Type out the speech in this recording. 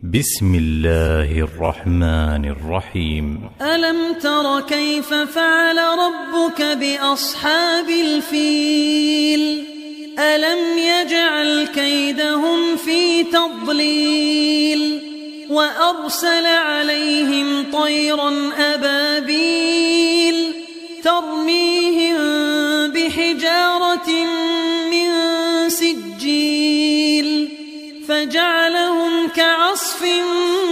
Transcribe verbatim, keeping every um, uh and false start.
بسم الله الرحمن الرحيم. ألم تر كيف فعل ربك بأصحاب الفيل ألم يجعل كيدهم في تضليل وأرسل عليهم طيرا أبابيل ترميهم بحجارة من سجيل فجعلهم كعصف